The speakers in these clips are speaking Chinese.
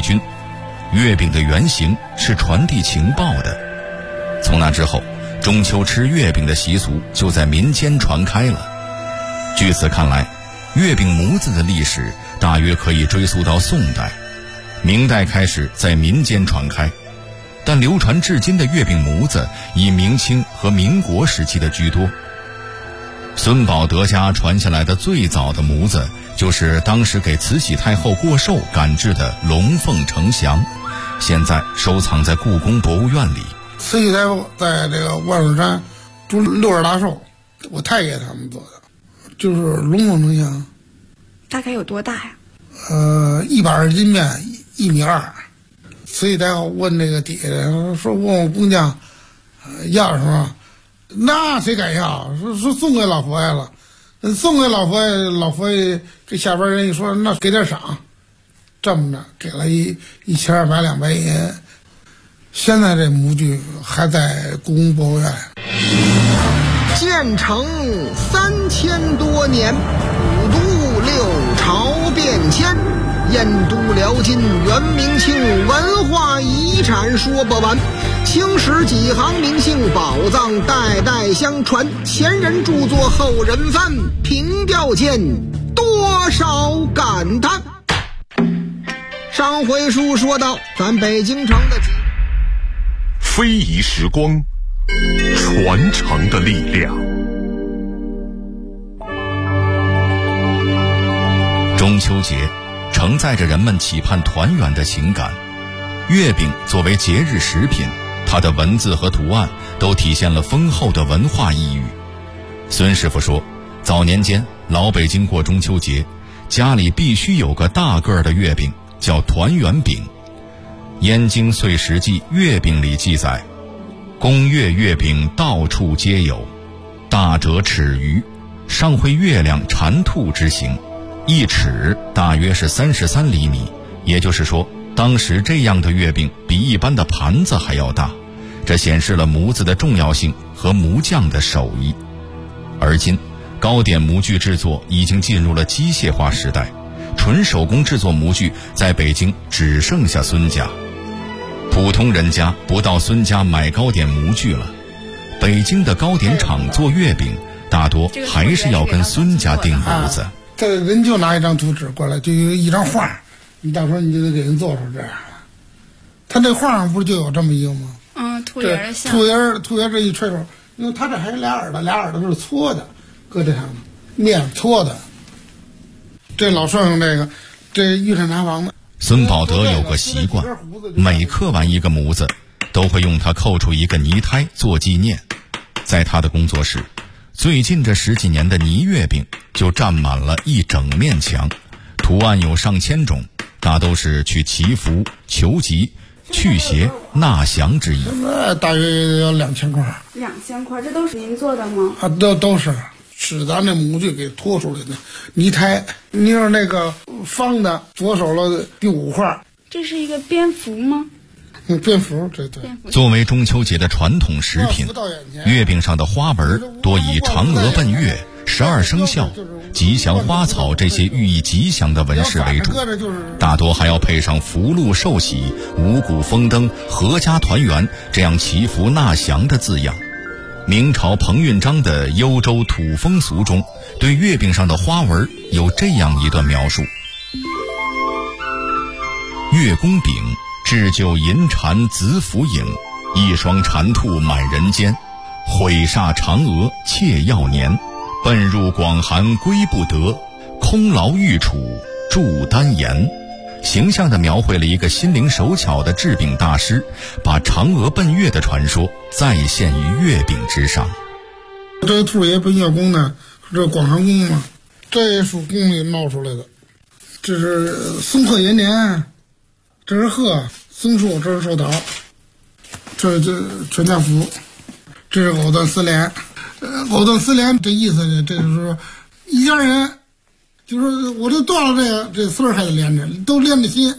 军。月饼的原型是传递情报的。从那之后，中秋吃月饼的习俗就在民间传开了。据此看来，月饼模子的历史大约可以追溯到宋代，明代开始在民间传开，但流传至今的月饼模子以明清和民国时期的居多。孙宝德家传下来的最早的模子，就是当时给慈禧太后过寿赶制的龙凤呈祥，现在收藏在故宫博物院里。 慈禧太后在这个万寿山住60大寿，我太爷他们做的，就是龙凤呈祥。 大概有多大呀 ？120斤面，1.2米。慈禧太后问这个底下说问我工匠，要什么？那谁敢要？说送给老佛爷了，送给老佛爷，老佛爷这下边人一说，那给点赏，这么着给了1200两白银。现在这模具还在故宫博物院。 建成3000多年，五都六朝变迁，燕都辽金元明清文化遗产说不完，青史几行名姓宝藏代代相传，前人著作后人翻，凭吊间多少感叹。上回书说到咱北京城的非遗时光，传承的力量。 中秋节承载着人们期盼团圆的情感，月饼作为节日食品，它的文字和图案都体现了丰厚的文化意蕴。孙师傅说，早年间老北京过中秋节，家里必须有个大个儿的月饼，叫团圆饼。《燕京岁时记·月饼》里记载，宫月月饼到处皆有，大者尺余，上绘月亮缠兔之形，1尺大约是33厘米，也就是说，当时这样的月饼比一般的盘子还要大，这显示了模子的重要性和模匠的手艺。而今，糕点模具制作已经进入了机械化时代，纯手工制作模具在北京只剩下孙家。普通人家不到孙家买糕点模具了，北京的糕点厂做月饼大多还是要跟孙家订模子。 这人就拿一张图纸过来，就有一张画，你到时候你就得给人做出这样的。他这画上不是就有这么一个吗？ 兔爷的像。 兔爷这一吹头，因为他这还有俩耳朵都是搓的，搁这上面面搓的。这老顺上这御膳茶房的。 孙宝德有个习惯，每刻完一个模子，都会用它扣出一个泥胎做纪念。在他的工作室，最近这10几年的泥月饼就占满了一整面墙，图案有上千种，大都是去祈福、求吉、驱邪、纳祥之意。 大约有2000块。 2000块，这都是您做的吗？ 都是咱这模具给拖出来的泥胎。你说那个方的左手了第5块。 这是一个蝙蝠吗？ 蝙蝠，这对。 作为中秋节的传统食品，月饼上的花纹多以嫦娥奔月、12生肖、吉祥花草这些寓意吉祥的纹饰为主，大多还要配上福禄寿喜、五谷丰登、阖家团圆这样祈福纳祥的字样。明朝彭运章的《幽州土风俗》中，对月饼上的花纹有这样一段描述：月宫饼，置就银蟾子府影，一双蟾兔满人间，毁煞嫦娥窃耀年，奔入广寒归不得，空劳御处祝丹颜。形象地描绘了一个心灵手巧的制饼大师，把嫦娥奔月的传说再现于月饼之上。 这个兔爷奔月宫呢，这广寒宫嘛，这也属宫里闹出来的。这是松鹤延年，这是鹤，松树，这是寿桃，这全家福，这是藕断丝连。藕断丝连这意思呢，这就是说一家人，就是我这断了这丝儿还得连着，都连着心。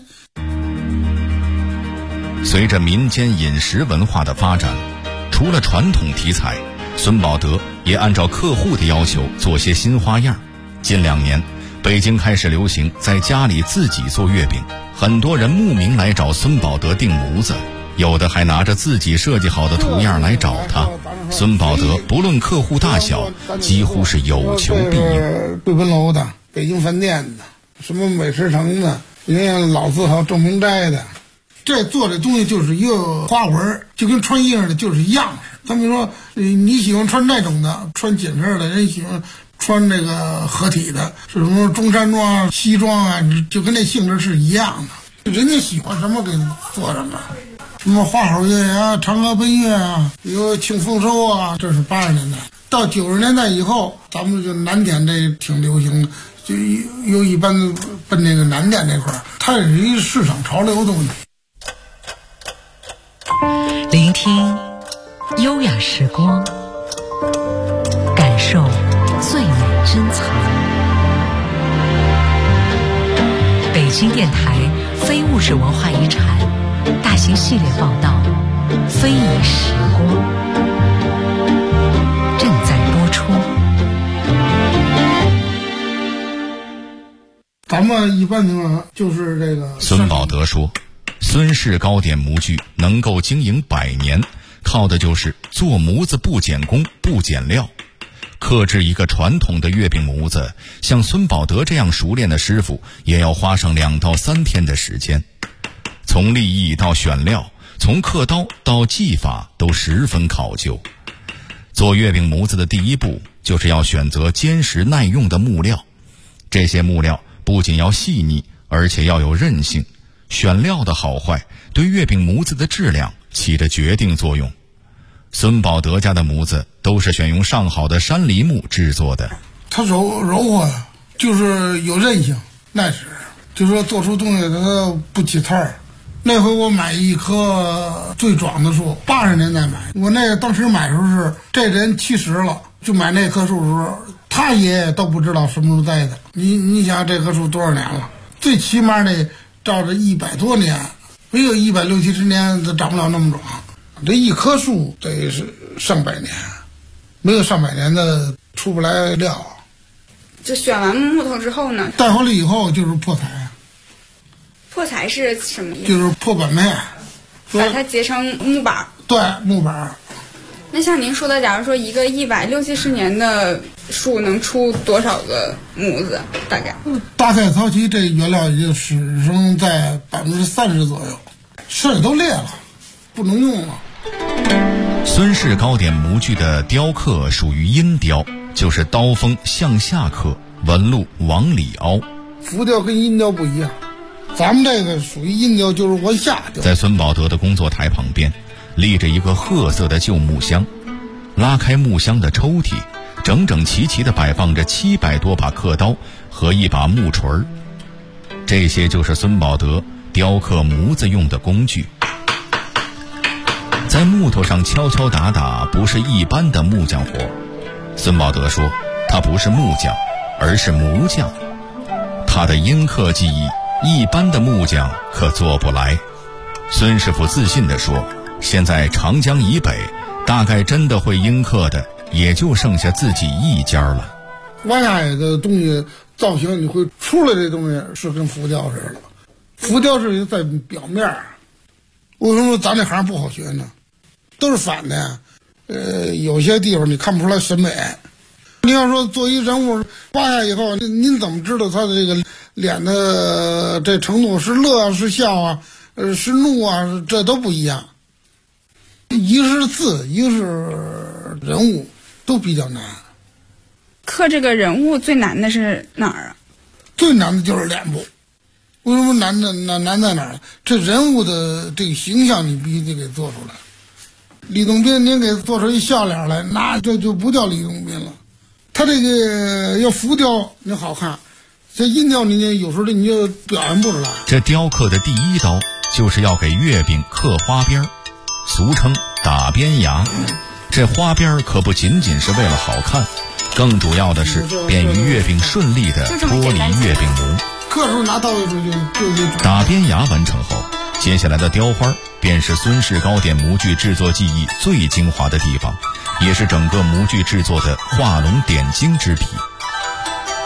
随着民间饮食文化的发展，除了传统题材，孙宝德也按照客户的要求做些新花样。近2年， 北京开始流行在家里自己做月饼，很多人慕名来找孙宝德订模子，有的还拿着自己设计好的图样来找他。孙宝德不论客户大小，几乎是有求必应。 贵宾楼的、北京饭店的、什么美食城的、人家老字号正平斋的，这做的东西就是一个花纹，就跟穿衣裳的就是一样。咱们说你喜欢穿这种的，穿紧身的，人喜欢穿这个合体的，是什么中山装啊、西装啊，就跟那性质是一样的。人家喜欢什么给做什么，什么花好月啊、嫦娥奔月啊，有庆丰收啊，这是80年代。到90年代以后，咱们就南点这挺流行的，就有一般奔那个南点这块儿，它也是一市场潮流的问题。 聆听优雅时光，感受最美珍藏。北京电台非物质文化遗产大型系列报道《非遗时光》正在播出。 咱们一般情况就是这个。 孙宝德说，孙氏糕点模具能够经营100年，靠的就是做模子不减工不减料。刻制一个传统的月饼模子，像孙宝德这样熟练的师傅也要花上2到3天的时间。从立意到选料，从刻刀到技法都十分考究。做月饼模子的第一步就是要选择坚实耐用的木料，这些木料不仅要细腻，而且要有韧性。选料的好坏对月饼模子的质量起着决定作用。孙宝德家的模子都是选用上好的山梨木制作的， 它柔和，就是有韧性、耐使，就说做出东西它不起刺儿。那回我买一棵最壮的树，80年代买，我那个当时买的时候是这人70了，就买那棵树的时候，他爷爷都不知道什么时候栽的。你想这棵树多少年了？最起码得照着100多年，没有160、70年它长不了那么壮。这一棵树得是上百年，没有上百年的出不来料。 这选完木头之后呢？ 带回来以后就是破材。 破材是什么意思？ 就是破板面， 把它结成木板。 对，木板。 那像您说的，假如说一个160、70年的树能出多少个模子？大概？ 大概早期这原料也就始终在30%左右，剩下都裂了，不能用了。 孙氏糕点模具的雕刻属于阴雕，就是刀锋向下刻，纹路往里凹。 浮雕跟阴雕不一样，咱们这个属于阴雕，就是往下雕。 在孙宝德的工作台旁边立着一个褐色的旧木箱，拉开木箱的抽屉，整整齐齐地摆放着700多把刻刀和一把木锤儿，这些就是孙宝德雕刻模子用的工具。在木头上敲敲打打不是一般的木匠活，孙宝德说他不是木匠，而是模匠。他的阴刻技艺一般的木匠可做不来。孙师傅自信地说，现在长江以北大概真的会阴刻的也就剩下自己一家了。 挖下来的东西造型你会出来，这东西是跟浮雕似的，浮雕是在表面。为什么咱这行不好学呢？都是反的呀。有些地方你看不出来审美。你要说做一人物挖下以后，您怎么知道他的这个脸的这程度是乐啊是笑啊是怒啊，这都不一样。一个是字，一个是人物，都比较难。 刻这个人物最难的是哪儿啊？ 最难的就是脸部。为什么难在哪儿？这人物的这个形象你必须得给做出来。李洞宾您给做出一笑脸来，那这就不叫李洞宾了。他这个要浮雕你好看，这阴雕你有时候你就表现不出来。 这雕刻的第一刀就是要给月饼刻花边，俗称打边牙。这花边可不仅仅是为了好看，更主要的是便于月饼顺利地脱离月饼模。 刻时候拿刀就打边牙完成后，接下来的雕花便是孙氏糕点模具制作技艺最精华的地方，也是整个模具制作的画龙点睛之笔。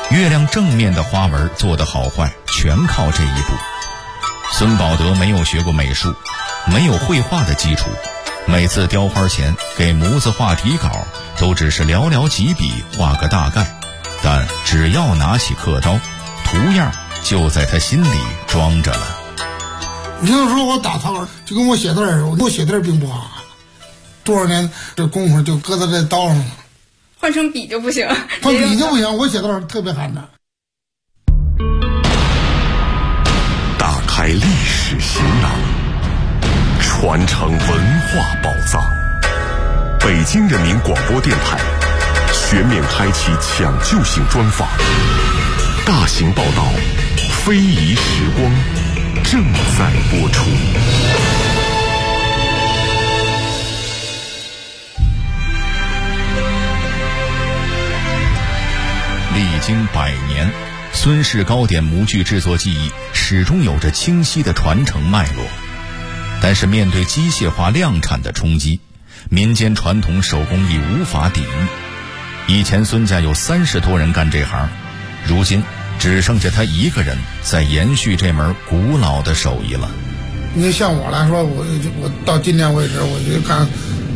月亮正面的花纹做得好坏全靠这一步。孙宝德没有学过美术，没有绘画的基础，每次雕花前给模子画题稿都只是寥寥几笔画个大概，但只要拿起刻刀，图样就在他心里装着了。 你要说我打草稿就跟我写字儿，我写字儿并不好，多少年这功夫就搁在这刀上了。 换成笔就不行， 换笔就不行，我写字儿特别寒碜。 打开历史行囊，传承文化宝藏。北京人民广播电台全面开启抢救性专访，大型报道非遗时光正在播出。 历经100年，孙氏糕点模具制作技艺始终有着清晰的传承脉络。但是面对机械化量产的冲击，民间传统手工艺无法抵御。以前孙家有30多人干这行，如今只剩下他一个人在延续这门古老的手艺了。 你像我来说，我到今天为止我就干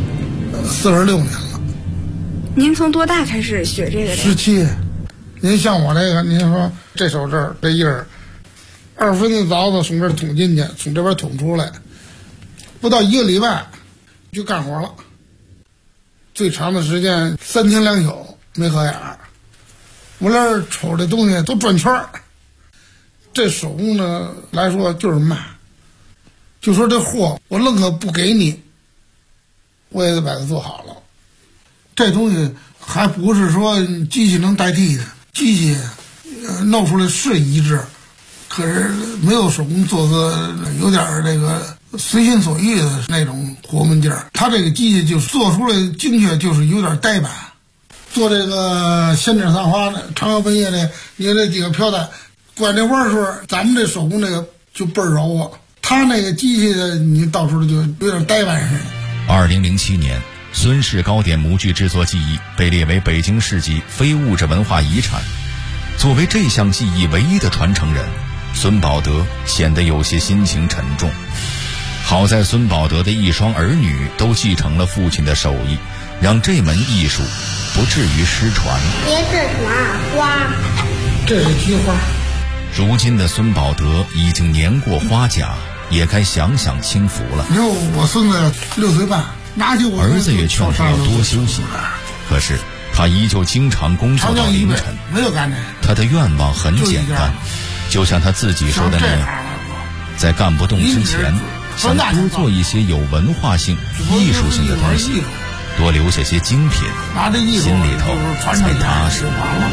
46年了。 您从多大开始学这个的 ？17。您像我这个，您说这手这儿这印儿，2分的凿子从这儿捅进去，从这边捅出来，不到1个礼拜就干活了。最长的时间3天2宿没合眼儿。我这瞅这东西都转圈儿。这手工呢来说就是慢，就说这货我愣可不给你，我也得把它做好了。这东西还不是说机器能代替的，机器弄出来是一致，可是没有手工做个有点这个随心所欲的那种活门劲儿。它这个机器就做出来精确，就是有点呆板。做这个仙子散花的长腰半叶的，你看这几个飘带拐这弯的时候，咱们这手工这个就倍儿柔啊。它那个机器的你到时候就有点呆板似的。 2007年，孙氏糕点模具制作技艺被列为北京市级非物质文化遗产。作为这项技艺唯一的传承人，孙宝德显得有些心情沉重。好在孙宝德的一双儿女都继承了父亲的手艺，让这门艺术不至于失传。 别是什么花？ 这是菊花。 如今的孙宝德已经年过花甲，也该享享清福了。 你说我孙子6岁半，拿起我儿子也劝他要多休息，可是他依旧经常工作到凌晨。 没有干这个。 他的愿望很简单，就像他自己说的那样，在干不动之前，想多做一些有文化性、艺术性的东西，多留下些精品，心里头才踏实。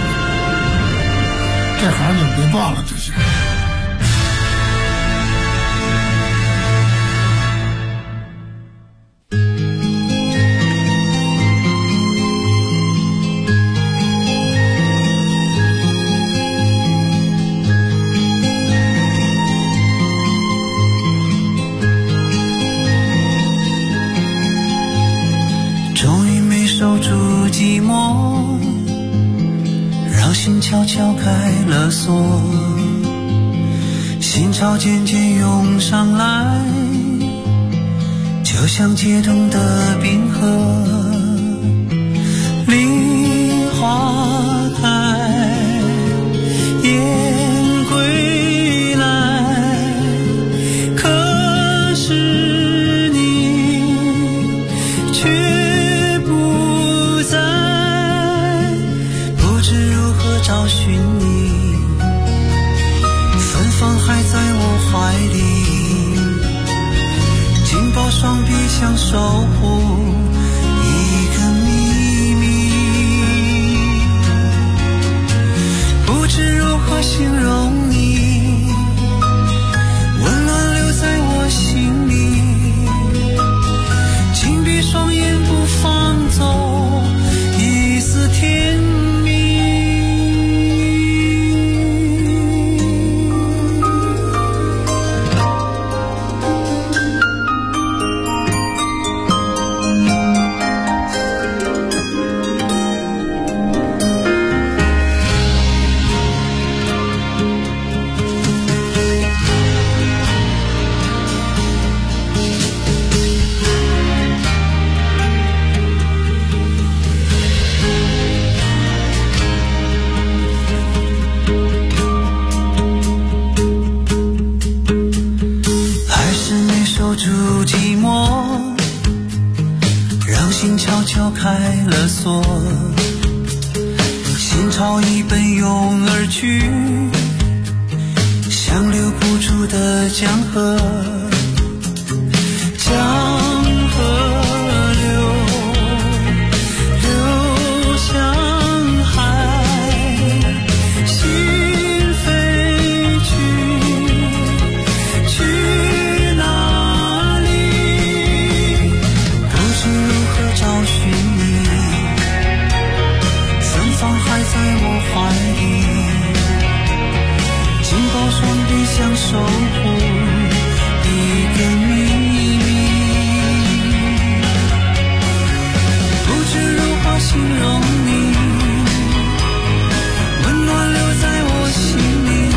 这行就别办了，这些。 终于没守住寂寞，让心悄悄开了锁，心潮渐渐涌上来，就像解冻的冰河。梨花开，雁归来，可是你却不在，不知如何找寻你，芬芳还在我怀里，紧抱双臂想守护一个秘密，不知如何形容你，温暖留在我心里，紧闭双眼不放走一丝甜蜜。 住寂寞，让心悄悄开了锁，心潮已奔涌而去，像留不住的江河，江河流向海，心飞去哪里？不知如何找寻你，芬芳还在我怀里，紧抱双臂想守护一个秘密，不知如何形容你，温暖留在我心里，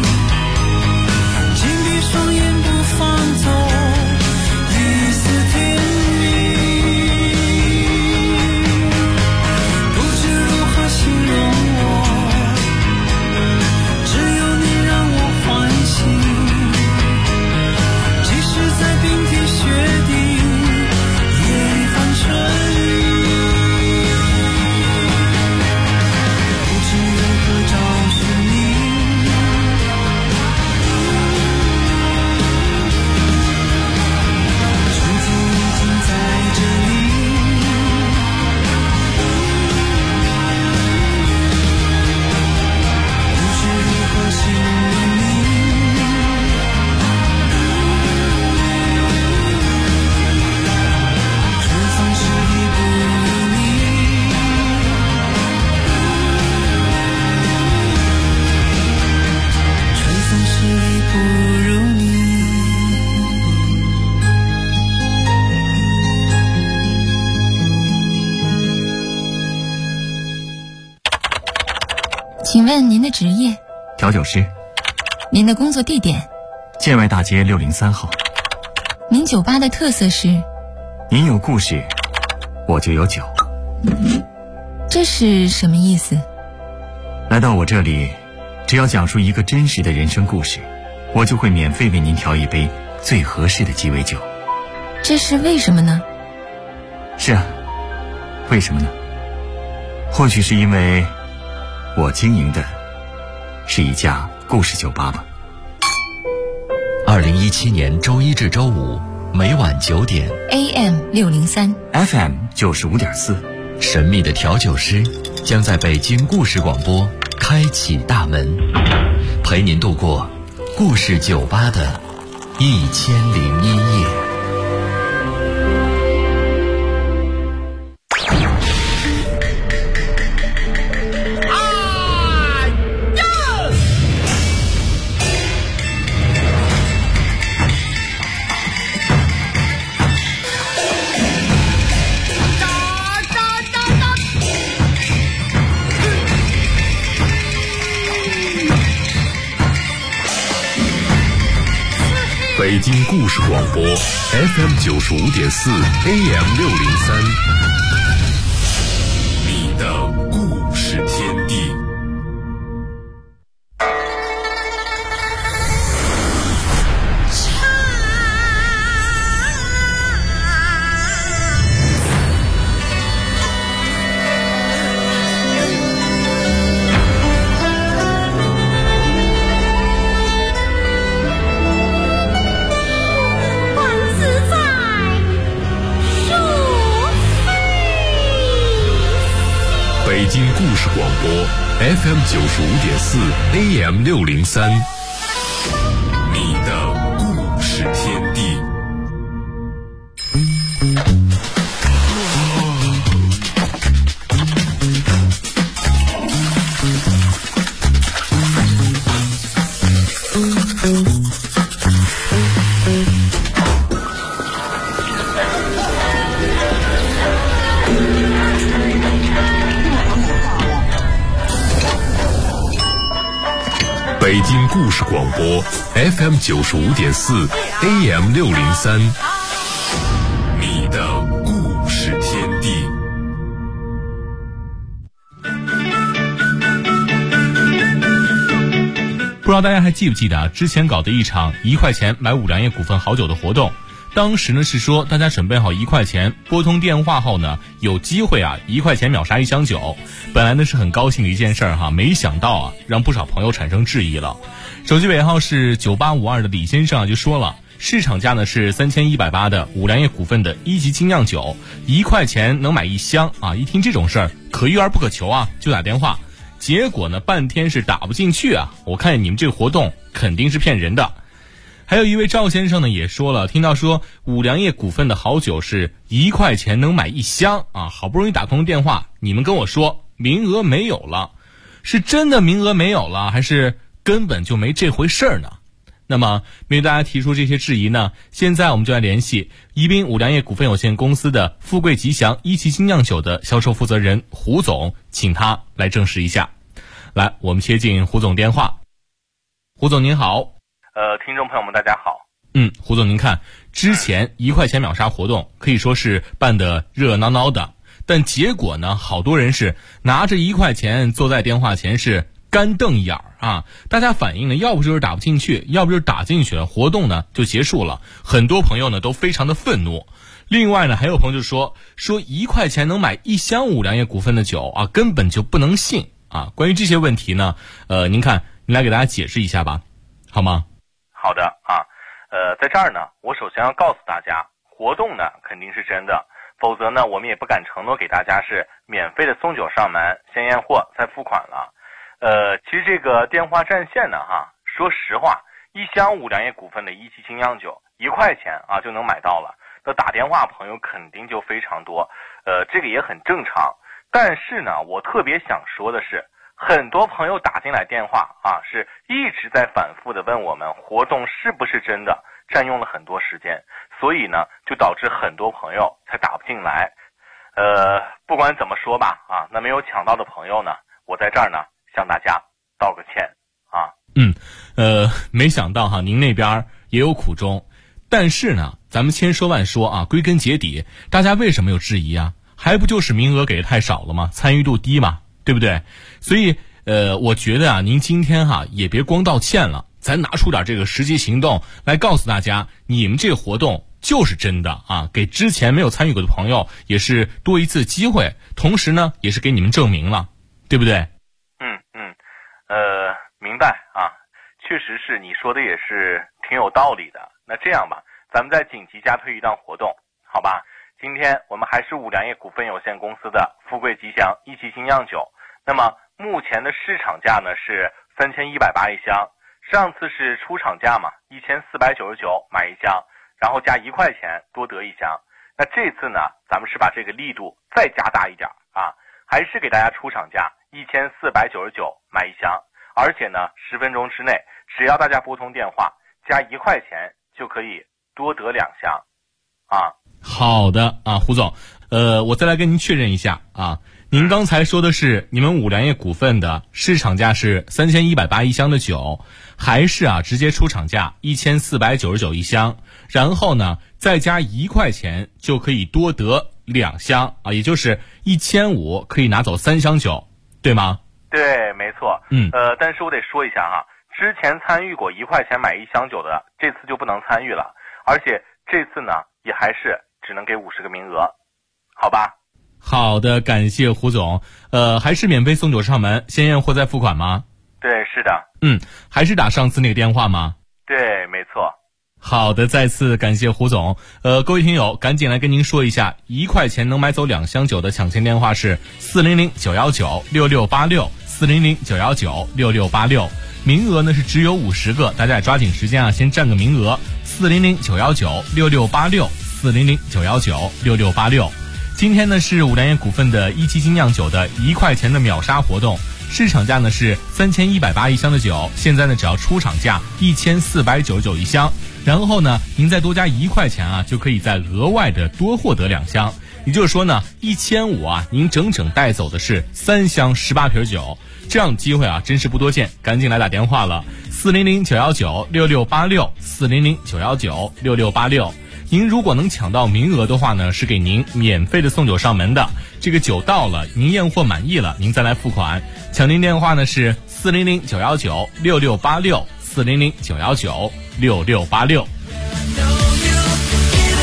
紧闭双眼不放走一丝甜蜜，不知如何形容我，只有你让我欢喜，即使在冰天雪地也很春意，不知如何找寻你，春天已经在这里，不知如何形容你，春风十里不如你，春风十里不如你。 请问您的职业？ 调酒师， 您的工作地点？ 建外大街603号。 您酒吧的特色是？ 您有故事，我就有酒。 这是什么意思？ 来到我这里，只要讲述一个真实的人生故事，我就会免费为您调一杯最合适的鸡尾酒。 这是为什么呢？ 是啊，为什么呢？或许是因为我经营的是一家故事酒吧吧。 2017年周一至周五每晚9点 AM603 FM 95.4， 神秘的调酒师将在北京故事广播开启大门，陪您度过故事酒吧的1001夜。 北京故事广播 FM 95.4 AM603，你的故事天地。北京故事广播 FM 95.4 AM603，你的故事天地。北京故事广播 FM 95.4 AM603，你的故事天地。 不知道大家还记不记得之前搞的一场1块钱买5粮液股份好酒的活动， 当时呢是说大家准备好1块钱，拨通电话后呢有机会啊1块钱秒杀1箱酒。本来呢是很高兴的一件事儿哈，没想到啊让不少朋友产生质疑了。手机尾号是9852的李先生啊就说了，市场价呢是3180的五粮液股份的1级精酿酒，1块钱能买1箱啊！一听这种事儿，可遇而不可求啊，就打电话。结果呢，半天是打不进去啊！我看你们这个活动肯定是骗人的。还有一位赵先生呢也说了，听到说五粮液股份的好酒是1块钱能买1箱啊，好不容易打通电话，你们跟我说名额没有了，是真的名额没有了，还是根本就没这回事儿呢？那么面对大家提出这些质疑呢，现在我们就来联系宜宾五粮液股份有限公司的富贵吉祥1级精酿酒的销售负责人胡总，请他来证实一下。来，我们接进胡总电话。胡总您好。 听众朋友们大家好。 胡总您看，之前1块钱秒杀活动可以说是办得热闹闹的，但结果呢，好多人是拿着1块钱坐在电话前是干瞪眼儿啊！大家反映呢，要不就是打不进去，要不就是打进去了，活动呢就结束了。很多朋友呢都非常的愤怒。另外呢，还有朋友就说1块钱能买1箱五粮液股份的酒啊，根本就不能信啊！关于这些问题呢，您看，您来给大家解释一下吧，好吗？ 好的啊，在这儿呢，我首先要告诉大家，活动呢肯定是真的，否则呢，我们也不敢承诺给大家是免费的送酒上门，先验货再付款了。其实这个电话占线呢说实话，1箱五粮液股份的1级精酿酒1块钱啊就能买到了，那打电话朋友肯定就非常多，这个也很正常。但是呢，我特别想说的是，很多朋友打进来电话啊，是一直在反复的问我们活动是不是真的，占用了很多时间，所以呢，就导致很多朋友才打不进来。不管怎么说吧啊，那没有抢到的朋友呢，我在这儿呢向大家道个歉啊。 没想到哈，您那边也有苦衷，但是呢，咱们千说万说啊，归根结底，大家为什么有质疑啊？还不就是名额给的太少了吗？参与度低嘛，对不对？所以我觉得啊，您今天也别光道歉了，咱拿出点这个实际行动来告诉大家，你们这个活动就是真的啊，给之前没有参与过的朋友也是多一次机会，同时呢，也是给你们证明了，对不对？ 明白啊，确实是你说的也是挺有道理的。那这样吧，咱们再紧急加推一档活动，好吧？今天我们还是五粮液股份有限公司的富贵吉祥1级精酿酒，那么目前的市场价呢是3180一箱，上次是出厂价嘛，1499买1箱，然后加1块钱多得1箱。那这次呢，咱们是把这个力度再加大一点啊，还是给大家出厂价1499买1箱，而且呢10分钟之内，只要大家拨通电话加1块钱就可以多得2箱啊。 好的啊，胡总，我再来跟您确认一下啊，您刚才说的是你们五粮液股份的市场价是3180一箱的酒，还是直接出厂价1499一箱，然后呢再加1块钱就可以多得2箱啊，也就是1500可以拿走3箱酒，对吗？ 对，没错。但是我得说一下哈，之前参与过1块钱买1箱酒的，这次就不能参与了，而且这次呢也还是只能给50个名额，好吧？ 好的，感谢胡总。还是免费送酒上门，先验货再付款吗？ 对，是的。 还是打上次那个电话吗？ 对，没错。 好的，再次感谢胡总。各位听友，赶紧来跟您说一下，1块钱能买走2箱酒的抢钱电话是400-919-6686，400-919-6686。名额呢是只有50个，大家也抓紧时间先占个名额。400-919-6686，400-919-6686。今天呢是五粮液股份的1级精酿酒的1块钱的秒杀活动，市场价呢是3180一箱的酒，现在呢只要出厂价1499一箱，然后呢您再多加1块钱就可以再额外的多获得2箱，也就是说呢1500您整整带走的是3箱18瓶酒，这样的机会真是不多见，赶紧来打电话了，400-919-6686， 400-919-6686。您如果能抢到名额的话呢，是给您免费的送酒上门的，这个酒到了您验货满意了，您再来付款。抢您电话呢是400-919-6686， 400-919-6686。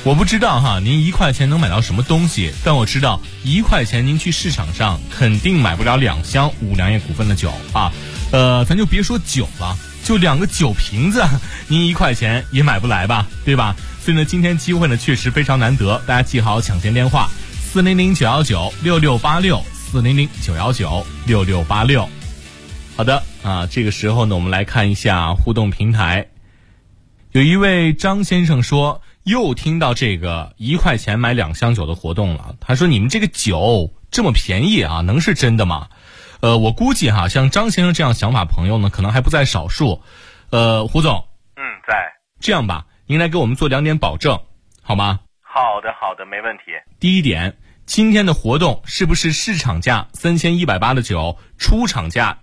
我不知道哈，您1块钱能买到什么东西？但我知道1块钱您去市场上肯定买不了2箱五粮液股份的酒啊。咱就别说酒了，就2个酒瓶子，您1块钱也买不来吧，对吧？所以呢，今天机会呢确实非常难得，大家记好抢先电话400-919-6686，400-919-6686。好的啊，这个时候呢，我们来看一下互动平台。有一位张先生说，又听到这个1块钱买2箱酒的活动了。他说，你们这个酒这么便宜啊，能是真的吗？我估计哈，像张先生这样想法朋友呢，可能还不在少数。胡总， 在。 这样吧，您来给我们做2点保证，好吗？ 好的，没问题。 第一点，今天的活动是不是市场价3180的酒，出厂价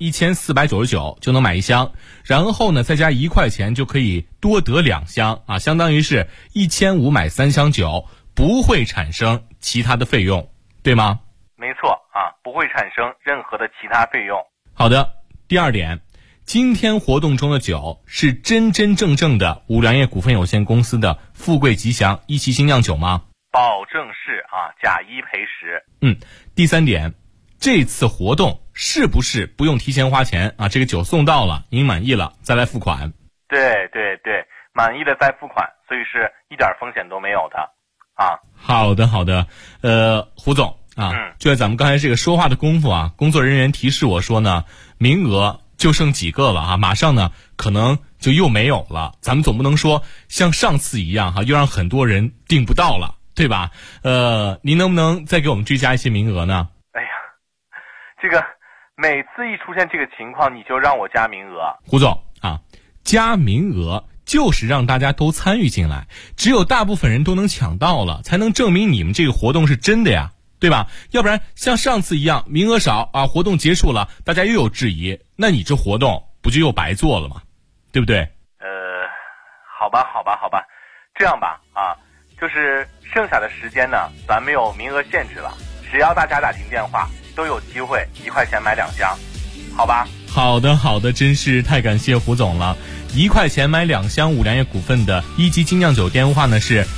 1499就能买1箱，然后呢再加1块钱就可以多得2箱啊，相当于是1500买3箱酒，不会产生其他的费用，对吗？ 没错啊，不会产生任何的其他费用。 好的，第二点，今天活动中的酒是真真正正的五粮液股份有限公司的富贵吉祥一期精酿酒吗？ 保证是啊，假一赔10。 第三点，这次活动是不是不用提前花钱啊？这个酒送到了，您满意了再来付款。 对，满意了再付款，所以是一点风险都没有的啊。 好的，胡总啊，就在咱们刚才这个说话的功夫啊，工作人员提示我说呢，名额就剩几个了啊，马上呢可能就又没有了。咱们总不能说像上次一样哈，又让很多人订不到了，对吧？您能不能再给我们追加一些名额呢？ 哎呀，这个每次一出现这个情况，你就让我加名额。 胡总啊，加名额就是让大家都参与进来，只有大部分人都能抢到了，才能证明你们这个活动是真的呀，对吧？要不然像上次一样名额少啊，活动结束了大家又有质疑，那你这活动不就又白做了吗？对不对？ 好吧，这样吧啊，就是剩下的时间呢，咱没有名额限制了，只要大家打进电话都有机会1块钱买2箱，好吧？ 好的，真是太感谢胡总了。1块钱买2箱五粮液股份的一级精酿酒电话呢是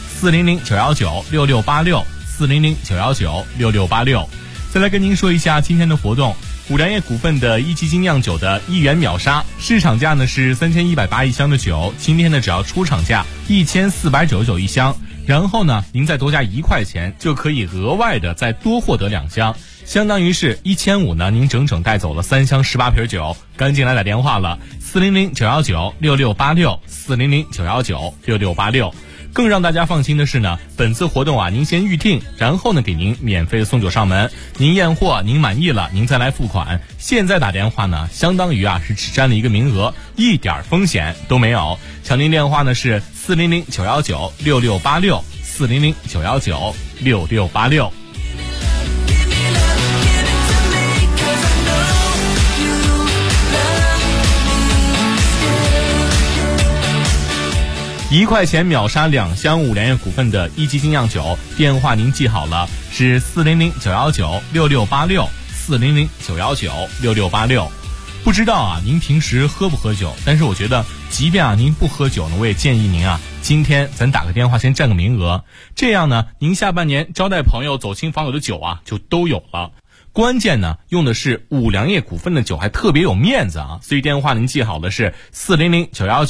400-919-6686，400-919-6686。再来跟您说一下今天的活动，五粮液股份的一级精酿酒的1元秒杀，市场价呢是31801箱的酒，今天呢只要出厂价14991箱，然后呢您再多加1块钱就可以额外的再多获得2箱，相当于是1500呢，您整整带走了3箱18瓶酒。赶紧来打电话了，400-919-6686，400-919-6686。更让大家放心的是呢，本次活动啊，您先预定，然后呢给您免费的送酒上门，您验货您满意了，您再来付款。现在打电话呢，相当于啊是只占了一个名额，一点风险都没有。抢您电话呢是400-919-6686，400-919-6686。1块钱秒杀2箱五粮液股份的一级精酿酒，电话您记好了，是400-919-6686，400-919-6686。不知道啊，您平时喝不喝酒？但是我觉得，即便啊您不喝酒呢，我也建议您啊，今天咱打个电话先占个名额，这样呢，您下半年招待朋友、走亲访友的酒啊，就都有了。关键呢，用的是五粮液股份的酒，还特别有面子啊，所以电话您记好的是400-919